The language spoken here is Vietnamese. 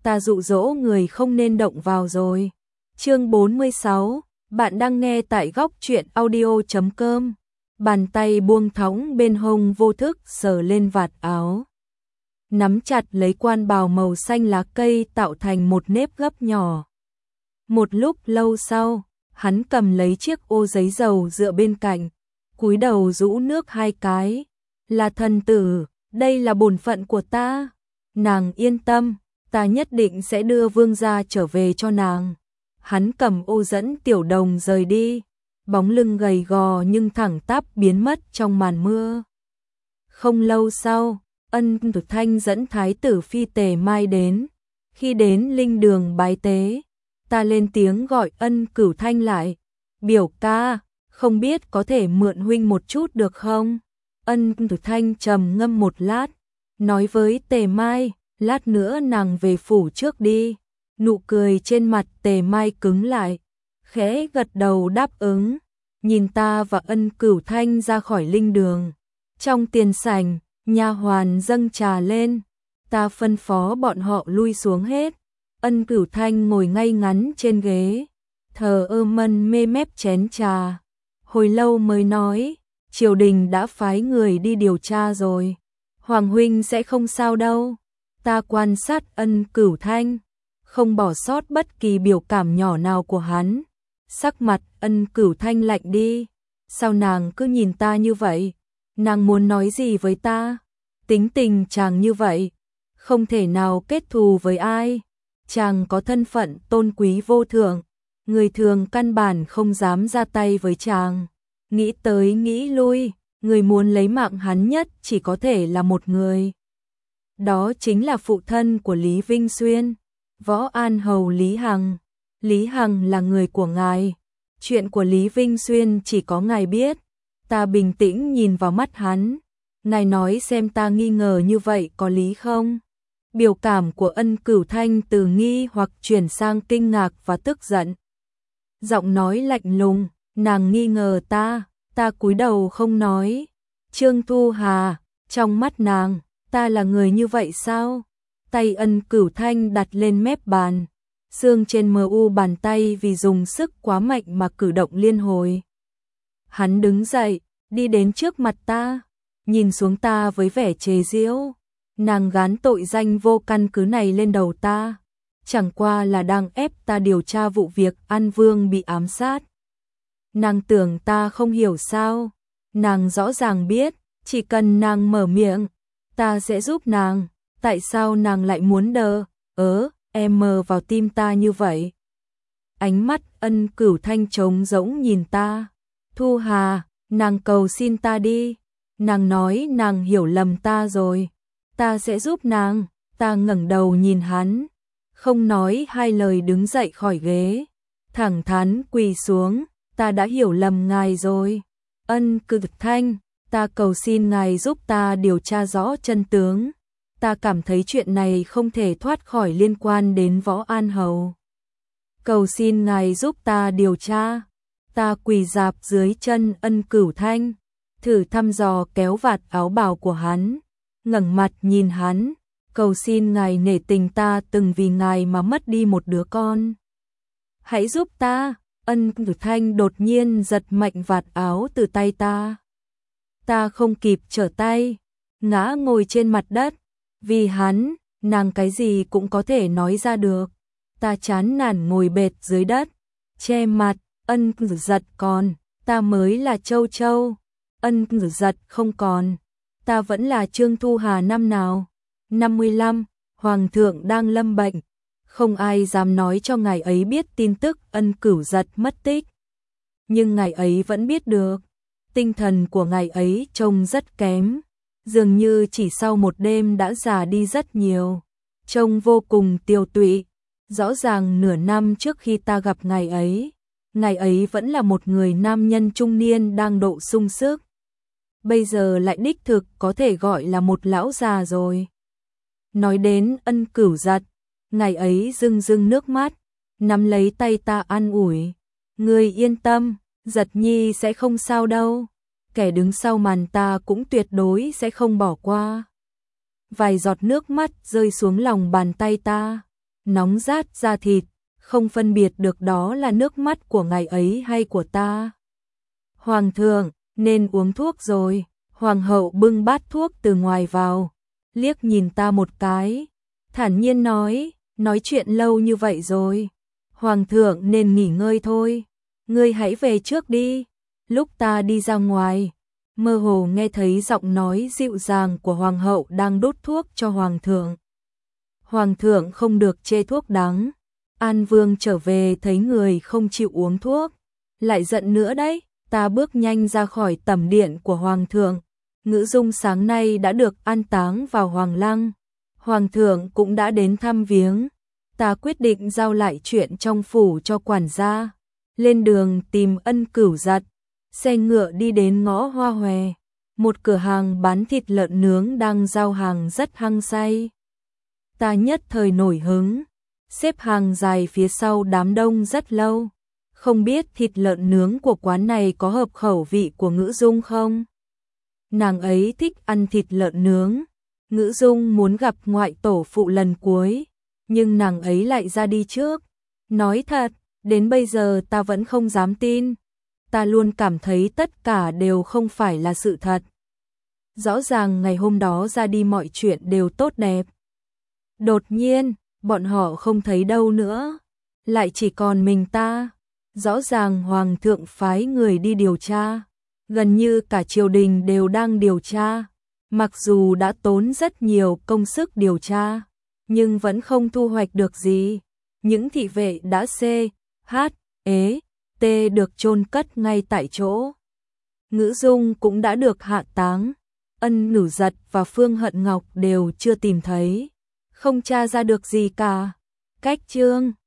ta dụ dỗ người không nên động vào rồi. Chương 46, bạn đang nghe tại góc truyện audio.com. Bàn tay buông thõng bên hông vô thức sờ lên vạt áo. Nắm chặt lấy quan bào màu xanh lá cây tạo thành một nếp gấp nhỏ. Một lúc lâu sau, hắn cầm lấy chiếc ô giấy dầu dựa bên cạnh, cúi đầu rũ nước 2 cái. Là thần tử, đây là bổn phận của ta. Nàng yên tâm, ta nhất định sẽ đưa vương gia trở về cho nàng. Hắn cầm ô dẫn Tiểu Đồng rời đi, bóng lưng gầy gò nhưng thẳng tắp biến mất trong màn mưa. Không lâu sau, Ân Tử Thanh dẫn Thái tử Phi Tề Mai đến. Khi đến linh đường bái tế, ta lên tiếng gọi Ân Cửu Thanh lại. Biểu ca, không biết có thể mượn huynh một chút được không? Ân Tử Thanh trầm ngâm một lát, nói với Tề Mai, lát nữa nàng về phủ trước đi. Nụ cười trên mặt Tề Mai cứng lại, khẽ gật đầu đáp ứng, nhìn ta và Ân Cửu Thanh ra khỏi linh đường. Trong tiền sảnh, nha hoàn dâng trà lên, ta phân phó bọn họ lui xuống hết. Ân Cửu Thanh ngồi ngay ngắn trên ghế, thờ ơ mân mê mép chén trà. Hồi lâu mới nói, triều đình đã phái người đi điều tra rồi, Hoàng huynh sẽ không sao đâu. Ta quan sát Ân Cửu Thanh, không bỏ sót bất kỳ biểu cảm nhỏ nào của hắn. Sắc mặt Ân Cửu Thanh lạnh đi. Sao nàng cứ nhìn ta như vậy? Nàng muốn nói gì với ta? Tính tình chàng như vậy, không thể nào kết thù với ai. Chàng có thân phận tôn quý vô thượng, người thường căn bản không dám ra tay với chàng. Nghĩ tới nghĩ lui, người muốn lấy mạng hắn nhất chỉ có thể là một người. Đó chính là phụ thân của Lý Vinh Xuyên, Võ An Hầu Lý Hằng. Lý Hằng là người của ngài, chuyện của Lý Vinh Xuyên chỉ có ngài biết. Ta bình tĩnh nhìn vào mắt hắn, ngài nói xem ta nghi ngờ như vậy có lý không? Biểu cảm của Ân Cửu Thanh từ nghi hoặc chuyển sang kinh ngạc và tức giận. Giọng nói lạnh lùng, nàng nghi ngờ ta cúi đầu không nói. Trương Thu Hà, trong mắt nàng, ta là người như vậy sao? Tay Ân Cửu Thanh đặt lên mép bàn, xương trên mu bàn tay vì dùng sức quá mạnh mà cử động liên hồi. Hắn đứng dậy, đi đến trước mặt ta, nhìn xuống ta với vẻ chế giễu. Nàng gán tội danh vô căn cứ này lên đầu ta, chẳng qua là đang ép ta điều tra vụ việc An Vương bị ám sát. Nàng tưởng ta không hiểu sao? Nàng rõ ràng biết, chỉ cần nàng mở miệng, ta sẽ giúp nàng. Tại sao nàng lại muốn mờ vào tim ta như vậy? Ánh mắt Ân Cửu Thanh trống rỗng nhìn ta. Thu Hà, nàng cầu xin ta đi. Nàng nói nàng hiểu lầm ta rồi, ta sẽ giúp nàng. Ta ngẩng đầu nhìn hắn, không nói 2 lời đứng dậy khỏi ghế, thẳng thắn quỳ xuống. Ta đã hiểu lầm ngài rồi. Ân Cửu Thanh, ta cầu xin ngài giúp ta điều tra rõ chân tướng. Ta cảm thấy chuyện này không thể thoát khỏi liên quan đến Võ An Hầu. Cầu xin ngài giúp ta điều tra. Ta quỳ rạp dưới chân Ân Cửu Thanh, thử thăm dò kéo vạt áo bào của hắn, ngẩng mặt nhìn hắn, cầu xin ngài nể tình ta từng vì ngài mà mất đi một đứa con. Hãy giúp ta. Ân Cửu Thanh đột nhiên giật mạnh vạt áo từ tay ta. Ta không kịp trở tay, ngã ngồi trên mặt đất. Vì hắn, nàng cái gì cũng có thể nói ra được. Ta chán nản ngồi bệt dưới đất, che mặt. Ân Cửu Giật còn, ta mới là Châu Châu. Ân Cửu Giật không còn, ta vẫn là Trương Thu Hà năm nào? 55, Hoàng thượng đang lâm bệnh. Không ai dám nói cho ngài ấy biết tin tức Ân Cửu Giật mất tích. Nhưng ngài ấy vẫn biết được. Tinh thần của ngài ấy trông rất kém, dường như chỉ sau một đêm đã già đi rất nhiều, trông vô cùng tiều tụy. Rõ ràng nửa năm trước khi ta gặp ngài ấy vẫn là một người nam nhân trung niên đang độ sung sức. Bây giờ lại đích thực có thể gọi là một lão già rồi. Nói đến Ân Cửu Giật, ngài ấy rưng rưng nước mắt, nắm lấy tay ta an ủi. Ngươi yên tâm, Giật nhi sẽ không sao đâu. Kẻ đứng sau màn ta cũng tuyệt đối sẽ không bỏ qua. Vài giọt nước mắt rơi xuống lòng bàn tay ta. nóng rát da thịt, không phân biệt được đó là nước mắt của ngày ấy hay của ta. Hoàng thượng, nên uống thuốc rồi. Hoàng hậu bưng bát thuốc từ ngoài vào, liếc nhìn ta một cái, thản nhiên nói chuyện lâu như vậy rồi. Hoàng thượng nên nghỉ ngơi thôi, ngươi hãy về trước đi. Lúc ta đi ra ngoài, mơ hồ nghe thấy giọng nói dịu dàng của hoàng hậu đang đút thuốc cho hoàng thượng. Hoàng thượng không được chê thuốc đắng. An Vương trở về thấy người không chịu uống thuốc, lại giận nữa đấy. Ta bước nhanh ra khỏi tẩm điện của hoàng thượng. Ngữ Dung sáng nay đã được an táng vào Hoàng Lăng. Hoàng thượng cũng đã đến thăm viếng. Ta quyết định giao lại chuyện trong phủ cho quản gia. Lên đường tìm Ân Cửu Giật. Xe ngựa đi đến ngõ Hoa Hòe. Một cửa hàng bán thịt lợn nướng đang giao hàng rất hăng say. Ta nhất thời nổi hứng. Xếp hàng dài phía sau đám đông rất lâu. Không biết thịt lợn nướng của quán này có hợp khẩu vị của Ngữ Dung không? Nàng ấy thích ăn thịt lợn nướng. Ngữ Dung muốn gặp ngoại tổ phụ lần cuối, nhưng nàng ấy lại ra đi trước. Nói thật, đến bây giờ ta vẫn không dám tin. Ta luôn cảm thấy tất cả đều không phải là sự thật. Rõ ràng ngày hôm đó ra đi mọi chuyện đều tốt đẹp. Đột nhiên, bọn họ không thấy đâu nữa. Lại chỉ còn mình ta. Rõ ràng hoàng thượng phái người đi điều tra. Gần như cả triều đình đều đang điều tra. Mặc dù đã tốn rất nhiều công sức điều tra, nhưng vẫn không thu hoạch được gì. Những thị vệ đã T được chôn cất ngay tại chỗ. Ngữ Dung cũng đã được hạ táng. Ân Cửu Giật và Phương Hận Ngọc đều chưa tìm thấy. Không tra ra được gì cả. Cách chương